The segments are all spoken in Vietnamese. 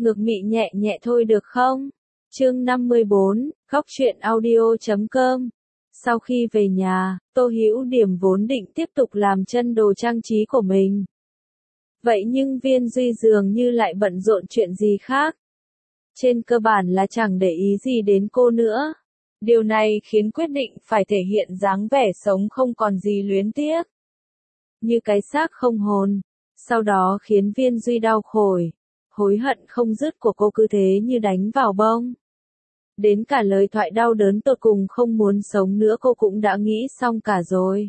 ngược mị nhẹ nhẹ thôi được không? Chương 54, Góc truyện audio.com. Sau khi về nhà, Tô Hữu Điểm vốn định tiếp tục làm chân đồ trang trí của mình. Vậy nhưng Viên Duy dường như lại bận rộn chuyện gì khác. Trên cơ bản là chẳng để ý gì đến cô nữa. Điều này khiến quyết định phải thể hiện dáng vẻ sống không còn gì luyến tiếc. Như cái xác không hồn. Sau đó khiến Viên Duy đau khổ, hối hận không dứt của cô cứ thế như đánh vào bông. Đến cả lời thoại đau đớn tột cùng không muốn sống nữa cô cũng đã nghĩ xong cả rồi.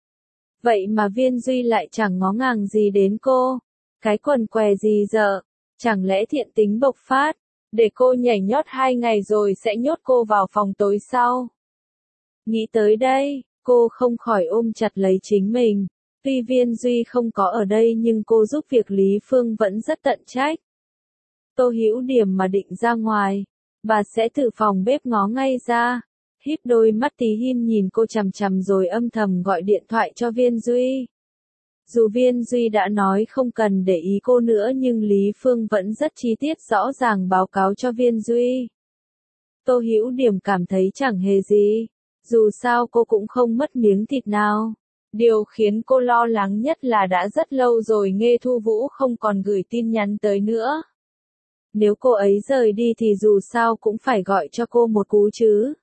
Vậy mà Viên Duy lại chẳng ngó ngàng gì đến cô. Cái quần què gì dợ, chẳng lẽ thiện tính bộc phát, để cô nhảy nhót 2 ngày rồi sẽ nhốt cô vào phòng tối sau. Nghĩ tới đây, cô không khỏi ôm chặt lấy chính mình. Tuy Viên Duy không có ở đây nhưng cô giúp việc Lý Phương vẫn rất tận trách. Tô Hữu Điểm mà định ra ngoài, bà sẽ từ phòng bếp ngó ngay ra, híp đôi mắt tí hon nhìn cô chằm chằm rồi âm thầm gọi điện thoại cho Viên Duy. Dù Viên Duy đã nói không cần để ý cô nữa nhưng Lý Phương vẫn rất chi tiết rõ ràng báo cáo cho Viên Duy. Tô Hữu Điểm cảm thấy chẳng hề gì, dù sao cô cũng không mất miếng thịt nào. Điều khiến cô lo lắng nhất là đã rất lâu rồi Nghê Thu Vũ không còn gửi tin nhắn tới nữa. Nếu cô ấy rời đi thì dù sao cũng phải gọi cho cô một cú chứ.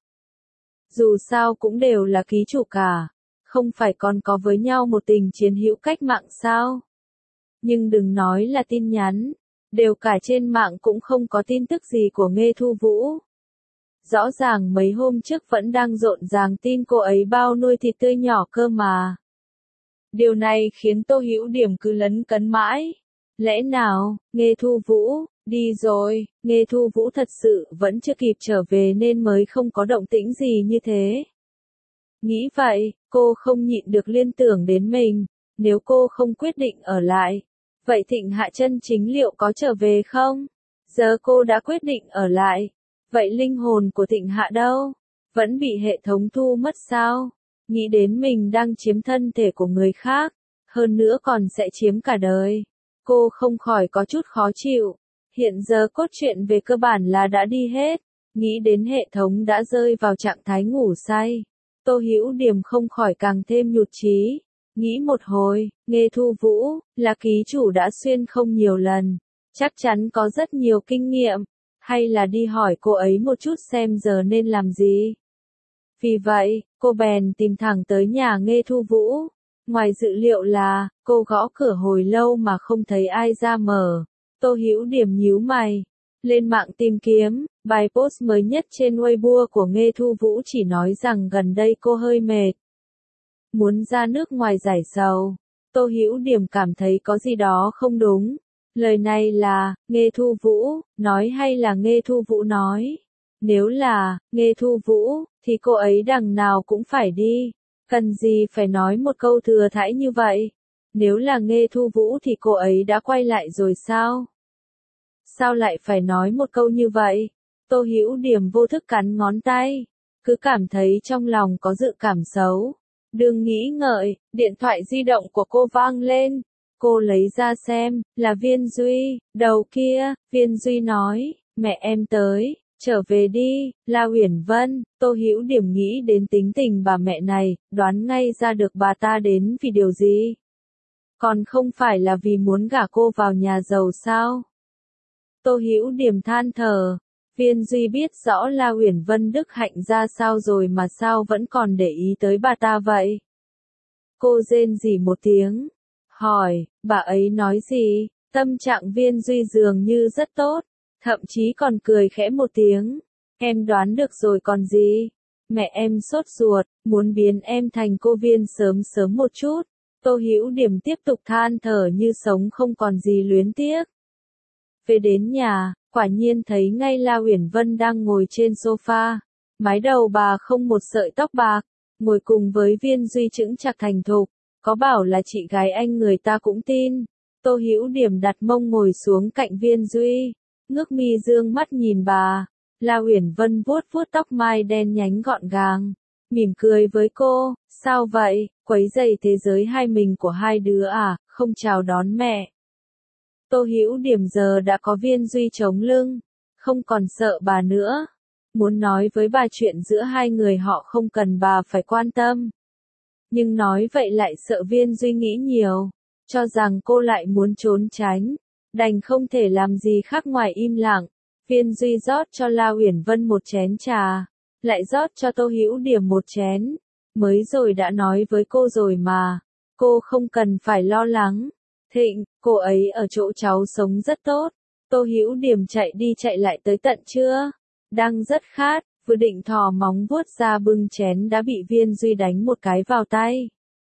Dù sao cũng đều là ký chủ cả, không phải còn có với nhau một tình chiến hữu cách mạng sao? Nhưng đừng nói là tin nhắn, đều cả trên mạng cũng không có tin tức gì của Nghê Thu Vũ. Rõ ràng mấy hôm trước vẫn đang rộn ràng tin cô ấy bao nuôi thịt tươi nhỏ cơ mà. Điều này khiến Tô Hữu Điểm cứ lấn cấn mãi. Lẽ nào, Nghê Thu Vũ, đi rồi, Nghê Thu Vũ thật sự vẫn chưa kịp trở về nên mới không có động tĩnh gì như thế. Nghĩ vậy, cô không nhịn được liên tưởng đến mình, nếu cô không quyết định ở lại, vậy Thịnh Hạ chân chính liệu có trở về không? Giờ cô đã quyết định ở lại, vậy linh hồn của Thịnh Hạ đâu? Vẫn bị hệ thống thu mất sao? Nghĩ đến mình đang chiếm thân thể của người khác, hơn nữa còn sẽ chiếm cả đời. Cô không khỏi có chút khó chịu. Hiện giờ cốt truyện về cơ bản là đã đi hết. Nghĩ đến hệ thống đã rơi vào trạng thái ngủ say. Tô Hữu Điểm không khỏi càng thêm nhụt chí. Nghĩ một hồi, Nghê Thu Vũ, là ký chủ đã xuyên không nhiều lần. Chắc chắn có rất nhiều kinh nghiệm. Hay là đi hỏi cô ấy một chút xem giờ nên làm gì. Vì vậy, cô bèn tìm thẳng tới nhà Nghê Thu Vũ. Ngoài dự liệu là, cô gõ cửa hồi lâu mà không thấy ai ra mở. Tô Hữu Điểm nhíu mày. Lên mạng tìm kiếm, bài post mới nhất trên Weibo của Nghê Thu Vũ chỉ nói rằng gần đây cô hơi mệt. Muốn ra nước ngoài giải sầu. Tô Hữu Điểm cảm thấy có gì đó không đúng. Lời này là, Nghê Thu Vũ, nói hay là Nghê Thu Vũ nói? Nếu là, Nghê Thu Vũ, thì cô ấy đằng nào cũng phải đi. Cần gì phải nói một câu thừa thãi như vậy? Nếu là Nghê Thu Vũ thì cô ấy đã quay lại rồi sao? Sao lại phải nói một câu như vậy? Tô Hữu Điểm vô thức cắn ngón tay. Cứ cảm thấy trong lòng có dự cảm xấu. Đừng nghĩ ngợi, điện thoại di động của cô vang lên. Cô lấy ra xem, là Viên Duy. Đầu kia, Viên Duy nói, mẹ em tới. Trở về đi, La Uyển Vân. Tô Hữu Điểm nghĩ đến tính tình bà mẹ này, đoán ngay ra được bà ta đến vì điều gì. Còn không phải là vì muốn gả cô vào nhà giàu sao? Tô Hữu Điểm than thở. Viên Duy biết rõ La Uyển Vân đức hạnh ra sao rồi mà sao vẫn còn để ý tới bà ta vậy? Cô rên rỉ một tiếng. Hỏi, bà ấy nói gì? Tâm trạng Viên Duy dường như rất tốt. Thậm chí còn cười khẽ một tiếng. Em đoán được rồi còn gì? Mẹ em sốt ruột, muốn biến em thành cô Viên sớm sớm một chút. Tô Hữu Điểm tiếp tục than thở như sống không còn gì luyến tiếc. Về đến nhà, quả nhiên thấy ngay La Uyển Vân đang ngồi trên sofa. Mái đầu bà không một sợi tóc bạc, ngồi cùng với Viên Duy chững chạc thành thục. Có bảo là chị gái anh người ta cũng tin. Tô Hữu Điểm đặt mông ngồi xuống cạnh Viên Duy. Ngước mi dương mắt nhìn bà. La Uyển Vân vuốt vuốt tóc mai đen nhánh gọn gàng, mỉm cười với cô, sao vậy, quấy rầy thế giới hai mình của hai đứa à, không chào đón mẹ. Tô Hữu Điểm giờ đã có Viên Duy chống lưng, không còn sợ bà nữa. Muốn nói với bà chuyện giữa hai người họ không cần bà phải quan tâm. Nhưng nói vậy lại sợ Viên Duy nghĩ nhiều, cho rằng cô lại muốn trốn tránh, đành không thể làm gì khác ngoài im lặng. Viên Duy rót cho La Uyển Vân một chén trà, lại rót cho Tô Hữu Điểm một chén. Mới rồi đã nói với cô rồi mà, cô không cần phải lo lắng. Thịnh, cô ấy ở chỗ cháu sống rất tốt. Tô Hữu Điểm chạy đi chạy lại tới tận trưa, đang rất khát, vừa định thò móng vuốt ra bưng chén đã bị Viên Duy đánh một cái vào tay.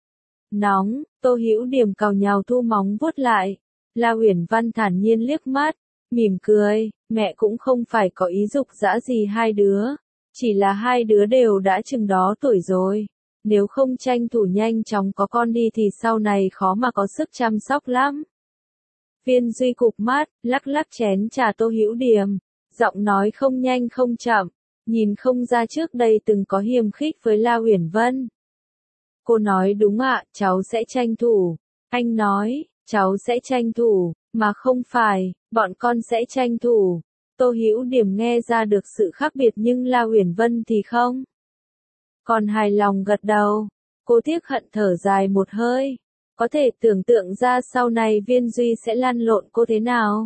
Nóng, Tô Hữu Điểm cào nhào thu móng vuốt lại. La Uyển Văn thản nhiên liếc mắt, mỉm cười, mẹ cũng không phải có ý dục dã gì hai đứa, chỉ là hai đứa đều đã chừng đó tuổi rồi. Nếu không tranh thủ nhanh chóng có con đi thì sau này khó mà có sức chăm sóc lắm. Viên Duy cụp mắt, lắc lắc chén trà Tô Hữu Điểm, giọng nói không nhanh không chậm, nhìn không ra trước đây từng có hiềm khích với La Uyển Vân. Cô nói đúng ạ, cháu sẽ tranh thủ. Anh nói, cháu sẽ tranh thủ, mà không phải, bọn con sẽ tranh thủ. Tô Hữu Điểm nghe ra được sự khác biệt nhưng La Uyển Vân thì không. Còn hài lòng gật đầu, cô tiếc hận thở dài một hơi. Có thể tưởng tượng ra sau này Viên Duy sẽ lăn lộn cô thế nào.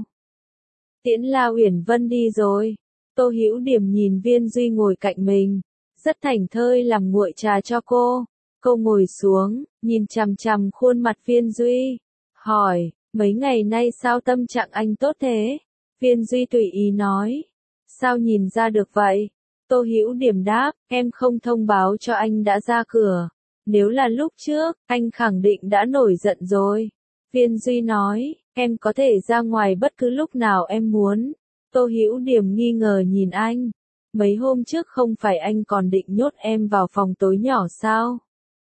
Tiễn La Uyển Vân đi rồi, Tô Hữu Điểm nhìn Viên Duy ngồi cạnh mình, rất thảnh thơi làm nguội trà cho cô. Cô ngồi xuống, nhìn chằm chằm khuôn mặt Viên Duy, hỏi, mấy ngày nay sao tâm trạng anh tốt thế? Viên Duy tùy ý nói, sao nhìn ra được vậy? Tô Hữu Điểm đáp, em không thông báo cho anh đã ra cửa. Nếu là lúc trước, anh khẳng định đã nổi giận rồi. Viên Duy nói, em có thể ra ngoài bất cứ lúc nào em muốn. Tô Hữu Điểm nghi ngờ nhìn anh. Mấy hôm trước không phải anh còn định nhốt em vào phòng tối nhỏ sao?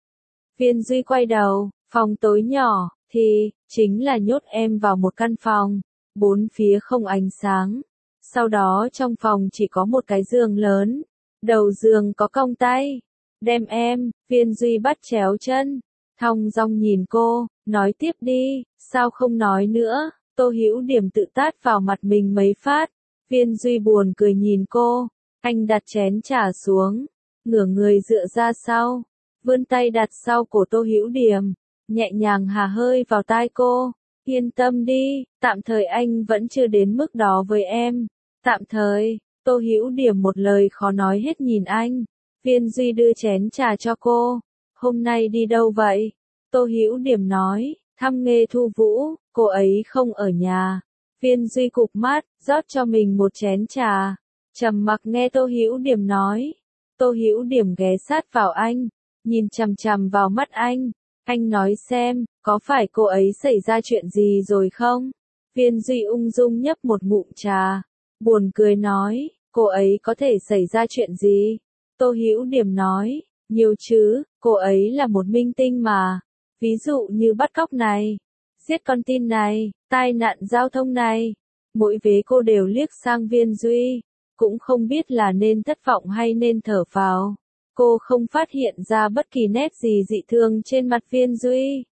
Viên Duy quay đầu, phòng tối nhỏ, thì, chính là nhốt em vào một căn phòng, bốn phía không ánh sáng. Sau đó trong phòng chỉ có một cái giường lớn, đầu giường có cong tay. Đem em, Viên Duy bắt chéo chân, thong dong nhìn cô, nói tiếp đi, sao không nói nữa? Tô Hữu Điểm tự tát vào mặt mình mấy phát. Viên Duy buồn cười nhìn cô, anh đặt chén trà xuống, ngửa người dựa ra sau, vươn tay đặt sau cổ Tô Hữu Điểm, nhẹ nhàng hà hơi vào tai cô. Yên tâm đi, tạm thời anh vẫn chưa đến mức đó với em. Tạm thời, Tô Hữu Điểm một lời khó nói hết nhìn anh. Viên Duy đưa chén trà cho cô. Hôm nay đi đâu vậy? Tô Hữu Điểm nói, thăm Nghê Thu Vũ, cô ấy không ở nhà. Viên Duy cụp mắt, rót cho mình một chén trà. Trầm mặc nghe Tô Hữu Điểm nói. Tô Hữu Điểm ghé sát vào anh, nhìn chằm chằm vào mắt anh. Anh nói xem, có phải cô ấy xảy ra chuyện gì rồi không? Viên Duy ung dung nhấp một ngụm trà, buồn cười nói, cô ấy có thể xảy ra chuyện gì? Tô Hữu Điểm nói, nhiều chứ, cô ấy là một minh tinh mà. Ví dụ như bắt cóc này, giết con tin này, tai nạn giao thông này. Mỗi vế cô đều liếc sang Viên Duy, cũng không biết là nên thất vọng hay nên thở phào. Cô không phát hiện ra bất kỳ nét gì dị thường trên mặt Viên Duy.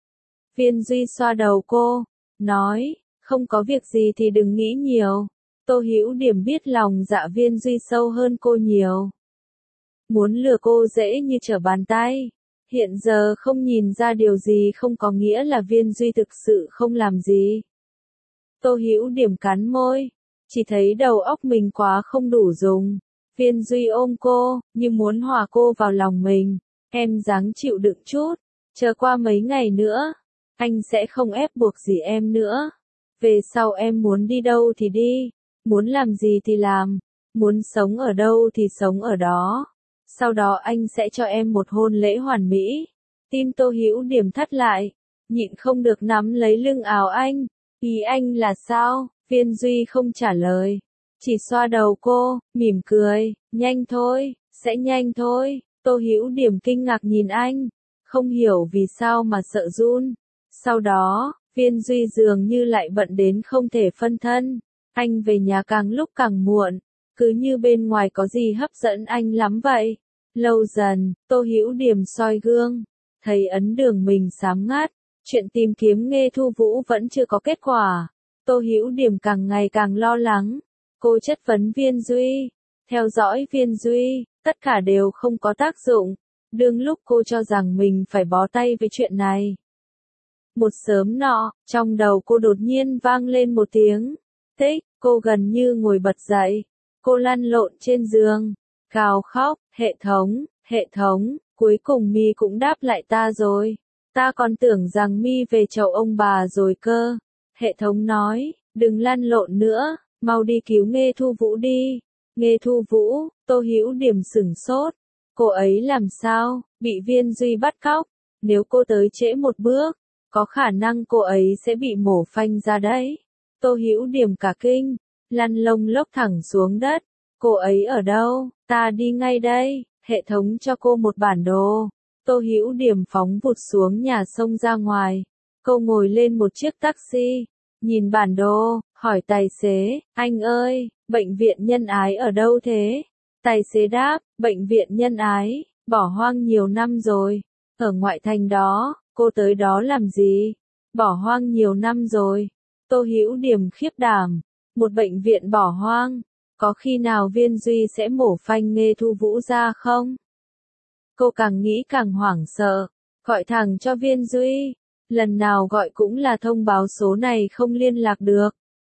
Viên Duy xoa đầu cô, nói, không có việc gì thì đừng nghĩ nhiều. Tô Hữu Điểm biết lòng dạ Viên Duy sâu hơn cô nhiều. Muốn lừa cô dễ như trở bàn tay. Hiện giờ không nhìn ra điều gì không có nghĩa là Viên Duy thực sự không làm gì. Tô Hữu Điểm cắn môi, chỉ thấy đầu óc mình quá không đủ dùng. Viên Duy ôm cô, như muốn hòa cô vào lòng mình. Em ráng chịu đựng chút, chờ qua mấy ngày nữa, anh sẽ không ép buộc gì em nữa. Về sau em muốn đi đâu thì đi, muốn làm gì thì làm, muốn sống ở đâu thì sống ở đó. Sau đó anh sẽ cho em một hôn lễ hoàn mỹ. Tim Tô Hữu Điểm thắt lại, nhịn không được nắm lấy lưng áo anh. Ý anh là sao? Viên Duy không trả lời, chỉ xoa đầu cô, mỉm cười, nhanh thôi, sẽ nhanh thôi. Tô Hữu Điểm kinh ngạc nhìn anh, không hiểu vì sao mà sợ run. Sau đó, Viên Duy dường như lại bận đến không thể phân thân. Anh về nhà càng lúc càng muộn, cứ như bên ngoài có gì hấp dẫn anh lắm vậy. Lâu dần, Tô Hữu Điểm soi gương, thấy ấn đường mình xám ngắt, chuyện tìm kiếm Nghê Thu Vũ vẫn chưa có kết quả. Tô Hữu Điểm càng ngày càng lo lắng. Cô chất vấn Viên Duy, theo dõi Viên Duy, tất cả đều không có tác dụng. Đương lúc cô cho rằng mình phải bó tay với chuyện này. Một sớm nọ, trong đầu cô đột nhiên vang lên một tiếng. Tích, cô gần như ngồi bật dậy. Cô lăn lộn trên giường, gào khóc, hệ thống, cuối cùng Mi cũng đáp lại ta rồi. Ta còn tưởng rằng Mi về chầu ông bà rồi cơ. Hệ thống nói, đừng lăn lộn nữa, mau đi cứu Nghê Thu Vũ đi. Nghê Thu Vũ, Tô Hữu Điểm sửng sốt. Cô ấy làm sao, bị Viên Duy bắt cóc. Nếu cô tới trễ một bước, có khả năng cô ấy sẽ bị mổ phanh ra đấy. Tô Hữu Điểm cả kinh, lăn lông lốc thẳng xuống đất. Cô ấy ở đâu? Ta đi ngay đây. Hệ thống cho cô một bản đồ. Tô Hữu Điểm phóng vụt xuống nhà sông ra ngoài. Cô ngồi lên một chiếc taxi, nhìn bản đồ, hỏi tài xế, anh ơi, bệnh viện Nhân Ái ở đâu thế? Tài xế đáp, bệnh viện Nhân Ái, bỏ hoang nhiều năm rồi, ở ngoại thành đó, cô tới đó làm gì? Bỏ hoang nhiều năm rồi. Tô Hữu Điểm khiếp đảm, một bệnh viện bỏ hoang, có khi nào Viên Duy sẽ mổ phanh Nghê Thu Vũ ra không? Cô càng nghĩ càng hoảng sợ, gọi thẳng cho Viên Duy, lần nào gọi cũng là thông báo số này không liên lạc được.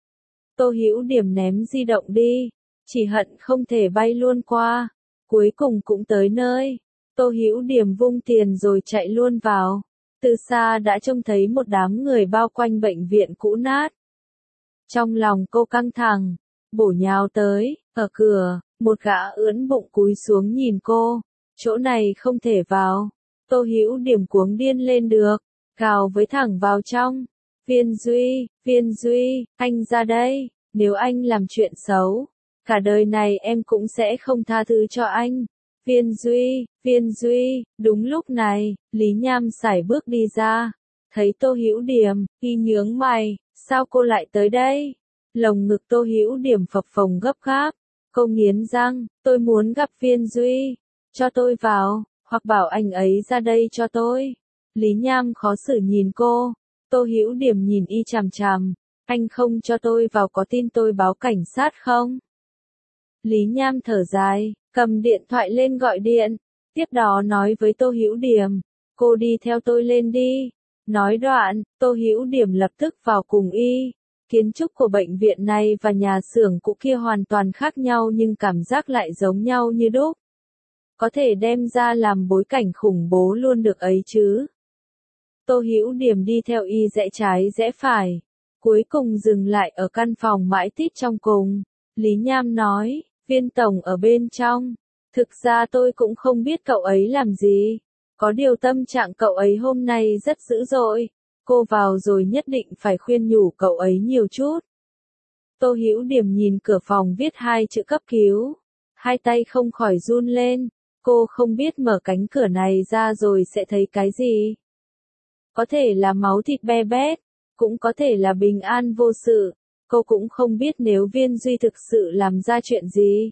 Tô Hữu Điểm ném di động đi, chỉ hận không thể bay luôn qua, cuối cùng cũng tới nơi. Tô Hữu Điểm vung tiền rồi chạy luôn vào, từ xa đã trông thấy một đám người bao quanh bệnh viện cũ nát. Trong lòng cô căng thẳng, bổ nhào tới, ở cửa, một gã ưỡn bụng cúi xuống nhìn cô, chỗ này không thể vào. Tô Hữu Điểm cuống điên lên được, gào với thẳng vào trong. Viên Duy, anh ra đây, nếu anh làm chuyện xấu, cả đời này em cũng sẽ không tha thứ cho anh. Viên Duy, đúng lúc này, Lý Nham sải bước đi ra, thấy Tô Hữu Điểm, y nhướng mày, sao cô lại tới đây? Lồng ngực Tô Hữu Điểm phập phồng gấp gáp, cô nghiến răng, tôi muốn gặp Viên Duy, cho tôi vào, hoặc bảo anh ấy ra đây cho tôi. Lý Nham khó xử nhìn cô, Tô Hữu Điểm nhìn y chằm chằm, anh không cho tôi vào có tin tôi báo cảnh sát không? Lý Nham thở dài, cầm điện thoại lên gọi điện, tiếp đó nói với Tô Hữu Điểm, cô đi theo tôi lên đi. Nói đoạn, Tô Hữu Điểm lập tức vào cùng y. Kiến trúc của bệnh viện này và nhà xưởng cũ kia hoàn toàn khác nhau nhưng cảm giác lại giống nhau như đúc. Có thể đem ra làm bối cảnh khủng bố luôn được ấy chứ. Tô Hữu Điểm đi theo y rẽ trái rẽ phải, cuối cùng dừng lại ở căn phòng mãi tít trong cùng. Lý Nham nói, Viên tổng ở bên trong. Thực ra tôi cũng không biết cậu ấy làm gì. Có điều tâm trạng cậu ấy hôm nay rất dữ dội. Cô vào rồi nhất định phải khuyên nhủ cậu ấy nhiều chút. Tô Hữu Điểm nhìn cửa phòng viết 2 chữ cấp cứu. Hai tay không khỏi run lên. Cô không biết mở cánh cửa này ra rồi sẽ thấy cái gì. Có thể là máu thịt be bét, cũng có thể là bình an vô sự. Cô cũng không biết nếu Viên Duy thực sự làm ra chuyện gì,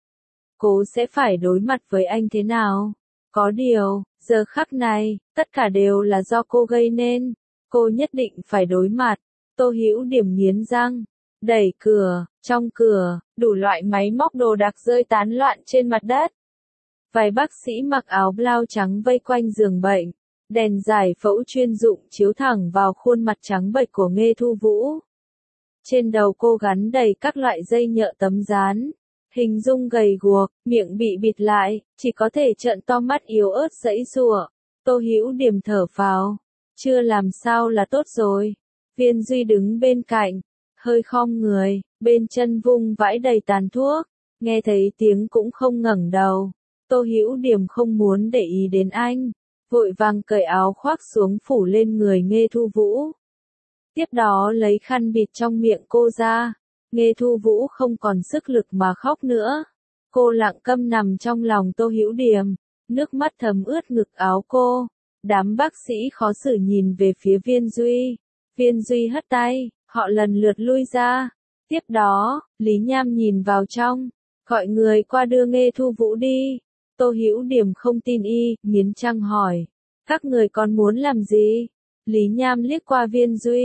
cô sẽ phải đối mặt với anh thế nào. Có điều, giờ khắc này, tất cả đều là do cô gây nên. Cô nhất định phải đối mặt. Tô Hữu Điểm nghiến răng, đẩy cửa, trong cửa, đủ loại máy móc đồ đạc rơi tán loạn trên mặt đất. Vài bác sĩ mặc áo blau trắng vây quanh giường bệnh. Đèn giải phẫu chuyên dụng chiếu thẳng vào khuôn mặt trắng bệch của Nghê Thu Vũ. Trên đầu cô gắn đầy các loại dây nhợ tấm dán. Hình dung gầy guộc, miệng bị bịt lại, chỉ có thể trợn to mắt yếu ớt giãy giụa. Tô Hữu Điểm thở phào, chưa làm sao là tốt rồi. Viên Duy đứng bên cạnh, hơi khom người, bên chân vung vãi đầy tàn thuốc, nghe thấy tiếng cũng không ngẩng đầu. Tô Hữu Điểm không muốn để ý đến anh, vội vàng cởi áo khoác xuống phủ lên người Nghê Thu Vũ. Tiếp đó lấy khăn bịt trong miệng cô ra. Nghê Thu Vũ không còn sức lực mà khóc nữa. Cô lặng câm nằm trong lòng Tô Hữu Điểm, nước mắt thấm ướt ngực áo cô. Đám bác sĩ khó xử nhìn về phía Viên Duy. Viên Duy hất tay, họ lần lượt lui ra. Tiếp đó, Lý Nham nhìn vào trong, gọi người qua đưa Nghê Thu Vũ đi. Tô Hữu Điểm không tin y, nghiến răng hỏi, các người còn muốn làm gì? Lý Nham liếc qua Viên Duy,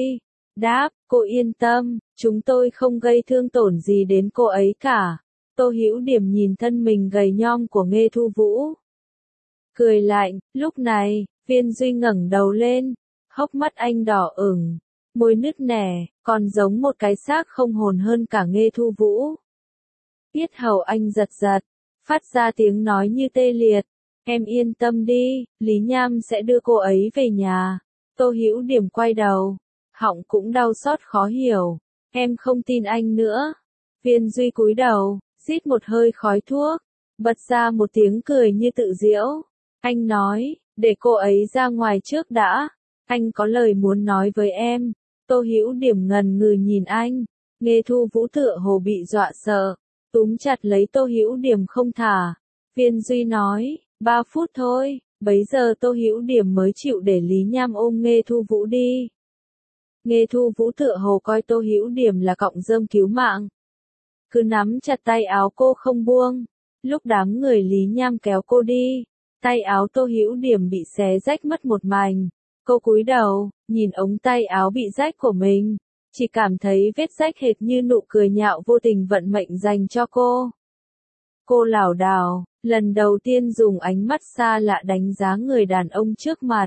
đáp, cô yên tâm, chúng tôi không gây thương tổn gì đến cô ấy cả. Tô Hữu Điểm nhìn thân mình gầy nhom của Nghê Thu Vũ. Cười lạnh, lúc này, Viên Duy ngẩng đầu lên, hốc mắt anh đỏ ửng, môi nứt nẻ, còn giống một cái xác không hồn hơn cả Nghê Thu Vũ. Yết hầu anh giật giật, phát ra tiếng nói như tê liệt. Em yên tâm đi, Lý Nham sẽ đưa cô ấy về nhà. Tô Hữu Điểm quay đầu, họng cũng đau xót khó hiểu. Em không tin anh nữa. Viên Duy cúi đầu, rít một hơi khói thuốc, bật ra một tiếng cười như tự giễu. Anh nói, để cô ấy ra ngoài trước đã. Anh có lời muốn nói với em. Tô Hữu Điểm ngần ngừ nhìn anh. Nghê Thu Vũ tựa hồ bị dọa sợ, túm chặt lấy Tô Hữu Điểm không thả. Viên Duy nói, 3 phút thôi. Bấy giờ Tô Hữu Điểm mới chịu để Lý Nham ôm Nghê Thu Vũ đi. Nghê Thu Vũ tựa hồ coi Tô Hữu Điểm là cọng rơm cứu mạng, cứ nắm chặt tay áo cô không buông. Lúc đám người Lý Nham kéo cô đi, tay áo Tô Hữu Điểm bị xé rách mất một mảnh. Cô cúi đầu, nhìn ống tay áo bị rách của mình, chỉ cảm thấy vết rách hệt như nụ cười nhạo vô tình vận mệnh dành cho cô. Cô lảo đảo, lần đầu tiên dùng ánh mắt xa lạ đánh giá người đàn ông trước mặt.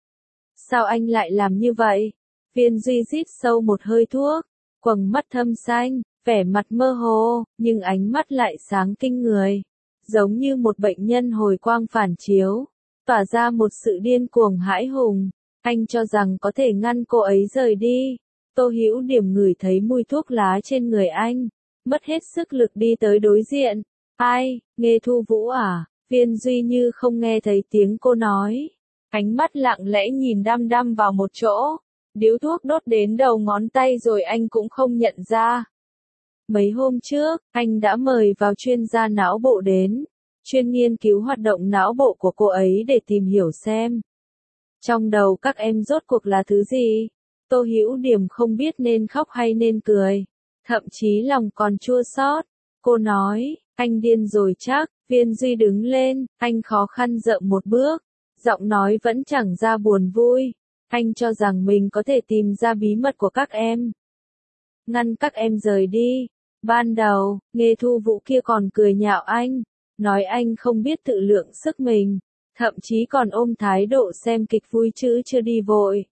Sao anh lại làm như vậy? Viên Duy rít sâu một hơi thuốc, quầng mắt thâm xanh, vẻ mặt mơ hồ, nhưng ánh mắt lại sáng kinh người, giống như một bệnh nhân hồi quang phản chiếu, tỏa ra một sự điên cuồng hãi hùng. Anh cho rằng có thể ngăn cô ấy rời đi. Tô Hữu Điểm ngửi thấy mùi thuốc lá trên người anh, mất hết sức lực đi tới đối diện. Ai, Nghê Thu Vũ à? Viên Duy như không nghe thấy tiếng cô nói, ánh mắt lặng lẽ nhìn đăm đăm vào một chỗ. Điếu thuốc đốt đến đầu ngón tay rồi anh cũng không nhận ra. Mấy hôm trước, anh đã mời vào chuyên gia não bộ đến, chuyên nghiên cứu hoạt động não bộ của cô ấy để tìm hiểu xem trong đầu các em rốt cuộc là thứ gì. Tô Hữu Điểm không biết nên khóc hay nên cười, thậm chí lòng còn chua xót. Cô nói, anh điên rồi chắc. Viên Duy đứng lên, anh khó khăn dậm một bước, giọng nói vẫn chẳng ra buồn vui. Anh cho rằng mình có thể tìm ra bí mật của các em, ngăn các em rời đi. Ban đầu, Nghê Thu Vũ kia còn cười nhạo anh, nói anh không biết tự lượng sức mình, thậm chí còn ôm thái độ xem kịch vui chứ chưa đi vội.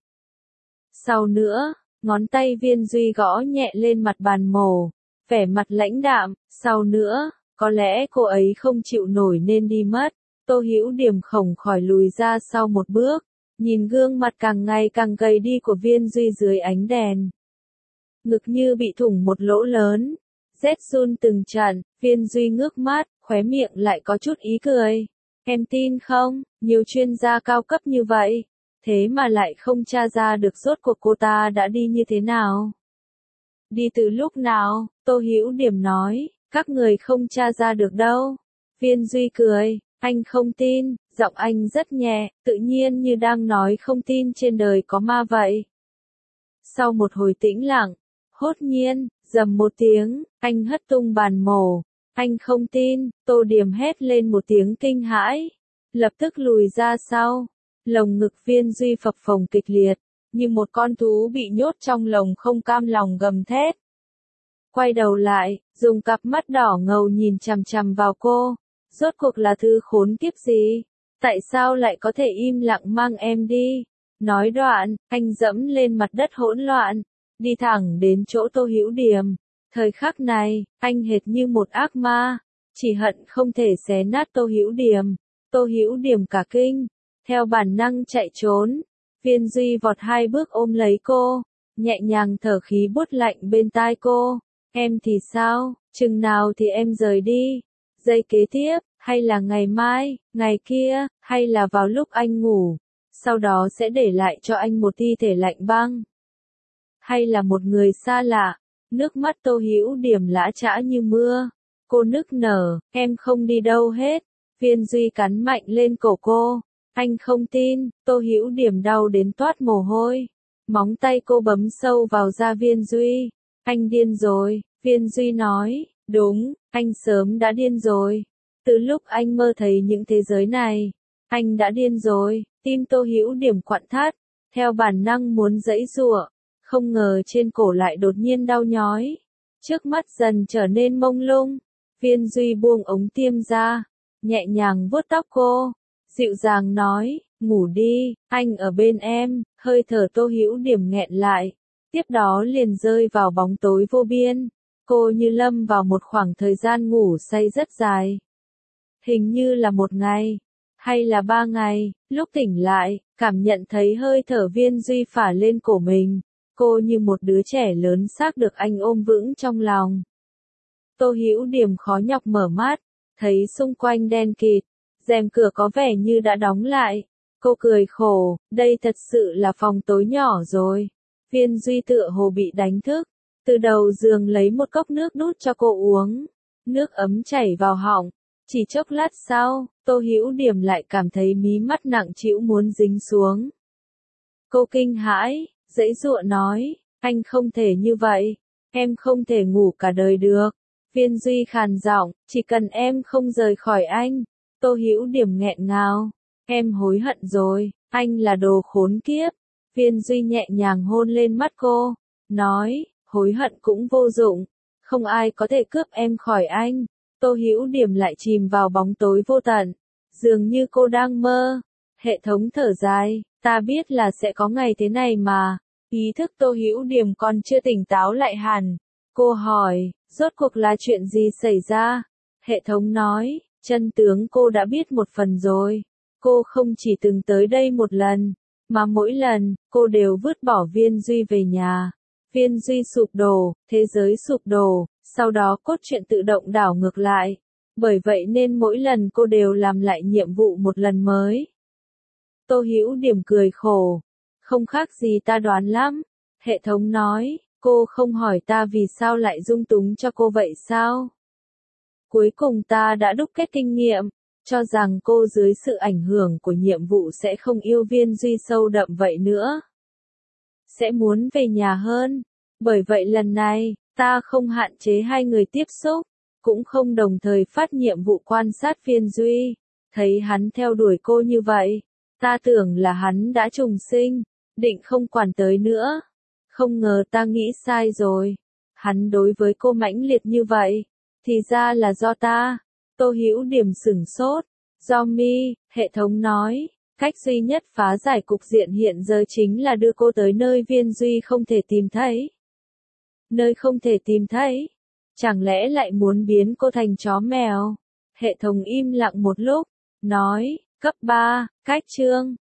Sau nữa, ngón tay Viên Duy gõ nhẹ lên mặt bàn mổ, vẻ mặt lãnh đạm. Sau nữa, có lẽ cô ấy không chịu nổi nên đi mất. Tô Hữu Điểm không khỏi lùi ra sau một bước, nhìn gương mặt càng ngày càng gầy đi của Viên Duy dưới ánh đèn. Ngực như bị thủng một lỗ lớn, rét run từng trận. Viên Duy ngước mắt, khóe miệng lại có chút ý cười. Em tin không, nhiều chuyên gia cao cấp như vậy, thế mà lại không tra ra được rốt cuộc cô ta đã đi như thế nào. Đi từ lúc nào? Tô Hữu Điểm nói, các người không tra ra được đâu. Viên Duy cười, anh không tin, giọng anh rất nhẹ, tự nhiên như đang nói không tin trên đời có ma vậy. Sau một hồi tĩnh lặng, hốt nhiên, rầm một tiếng, anh hất tung bàn mổ. Anh không tin. Tô Điểm hét lên một tiếng kinh hãi, lập tức lùi ra sau. Lồng ngực Viên Duy phập phồng kịch liệt, như một con thú bị nhốt trong lồng không cam lòng gầm thét. Quay đầu lại, dùng cặp mắt đỏ ngầu nhìn chằm chằm vào cô. Rốt cuộc là thứ khốn kiếp gì? Tại sao lại có thể im lặng mang em đi? Nói đoạn, anh dẫm lên mặt đất hỗn loạn, đi thẳng đến chỗ Tô Hữu Điểm. Thời khắc này, anh hệt như một ác ma, chỉ hận không thể xé nát Tô Hữu Điểm. Tô Hữu Điểm cả kinh, theo bản năng chạy trốn. Viên Duy vọt 2 bước ôm lấy cô, nhẹ nhàng thở khí buốt lạnh bên tai cô. Em thì sao, chừng nào thì em rời đi? Giây kế tiếp, hay là ngày mai, ngày kia, hay là vào lúc anh ngủ, sau đó sẽ để lại cho anh một thi thể lạnh băng? Hay là một người xa lạ? Nước mắt Tô Hữu Điểm lã chã như mưa. Cô nức nở, em không đi đâu hết. Viên Duy cắn mạnh lên cổ cô. Anh không tin. Tô Hữu Điểm đau đến toát mồ hôi. Móng tay cô bấm sâu vào da Viên Duy. Anh điên rồi, Viên Duy nói. Đúng, anh sớm đã điên rồi. Từ lúc anh mơ thấy những thế giới này, anh đã điên rồi. Tim Tô Hữu Điểm quặn thắt, theo bản năng muốn giãy giụa. không ngờ trên cổ lại đột nhiên đau nhói. Trước mắt dần trở nên mông lung, Viên Duy buông ống tiêm ra, nhẹ nhàng vuốt tóc cô, dịu dàng nói, ngủ đi, anh ở bên em. Hơi thở Tô Hữu Điểm nghẹn lại, tiếp đó liền rơi vào bóng tối vô biên. Cô như lâm vào một khoảng thời gian ngủ say rất dài. Hình như là 1 ngày, hay là 3 ngày, lúc tỉnh lại, cảm nhận thấy hơi thở Viên Duy phả lên cổ mình. Cô như một đứa trẻ lớn xác được anh ôm vững trong lòng. Tô Hữu Điểm khó nhọc mở mắt, thấy xung quanh đen kịt, rèm cửa có vẻ như đã đóng lại. Cô cười khổ, đây thật sự là phòng tối nhỏ rồi. Viên Duy tựa hồ bị đánh thức, từ đầu giường lấy một cốc nước đút cho cô uống. Nước ấm chảy vào họng, chỉ chốc lát sau, Tô Hữu Điểm lại cảm thấy mí mắt nặng trĩu muốn dính xuống. Cô kinh hãi, giãy giụa nói, anh không thể như vậy, em không thể ngủ cả đời được. Viên Duy khàn giọng, chỉ cần em không rời khỏi anh. Tô Hữu Điểm nghẹn ngào, em hối hận rồi, anh là đồ khốn kiếp. Viên Duy nhẹ nhàng hôn lên mắt cô, nói, hối hận cũng vô dụng, không ai có thể cướp em khỏi anh. Tô Hữu Điểm lại chìm vào bóng tối vô tận, dường như cô đang mơ. Hệ thống thở dài, ta biết là sẽ có ngày thế này mà. Ý thức Tô Hữu Điểm còn chưa tỉnh táo lại hẳn. Cô hỏi, rốt cuộc là chuyện gì xảy ra? Hệ thống nói, chân tướng cô đã biết một phần rồi. Cô không chỉ từng tới đây một lần, mà mỗi lần, cô đều vứt bỏ Viên Duy về nhà. Viên Duy sụp đổ, thế giới sụp đổ, sau đó cốt truyện tự động đảo ngược lại. Bởi vậy nên mỗi lần cô đều làm lại nhiệm vụ một lần mới. Tô Hữu Điểm cười khổ, không khác gì ta đoán lắm. Hệ thống nói, cô không hỏi ta vì sao lại dung túng cho cô vậy sao? Cuối cùng ta đã đúc kết kinh nghiệm, cho rằng cô dưới sự ảnh hưởng của nhiệm vụ sẽ không yêu Viên Duy sâu đậm vậy nữa. Sẽ muốn về nhà hơn. Bởi vậy lần này, ta không hạn chế hai người tiếp xúc, cũng không đồng thời phát nhiệm vụ quan sát Viên Duy. Thấy hắn theo đuổi cô như vậy, ta tưởng là hắn đã trùng sinh, định không quản tới nữa. Không ngờ ta nghĩ sai rồi. Hắn đối với cô mãnh liệt như vậy, thì ra là do ta. Tô Hữu Điểm sửng sốt. Do mi, hệ thống nói, cách duy nhất phá giải cục diện hiện giờ chính là đưa cô tới nơi Viên Duy không thể tìm thấy. Nơi không thể tìm thấy? Chẳng lẽ lại muốn biến cô thành chó mèo? Hệ thống im lặng một lúc, nói, cấp 3, cách chương.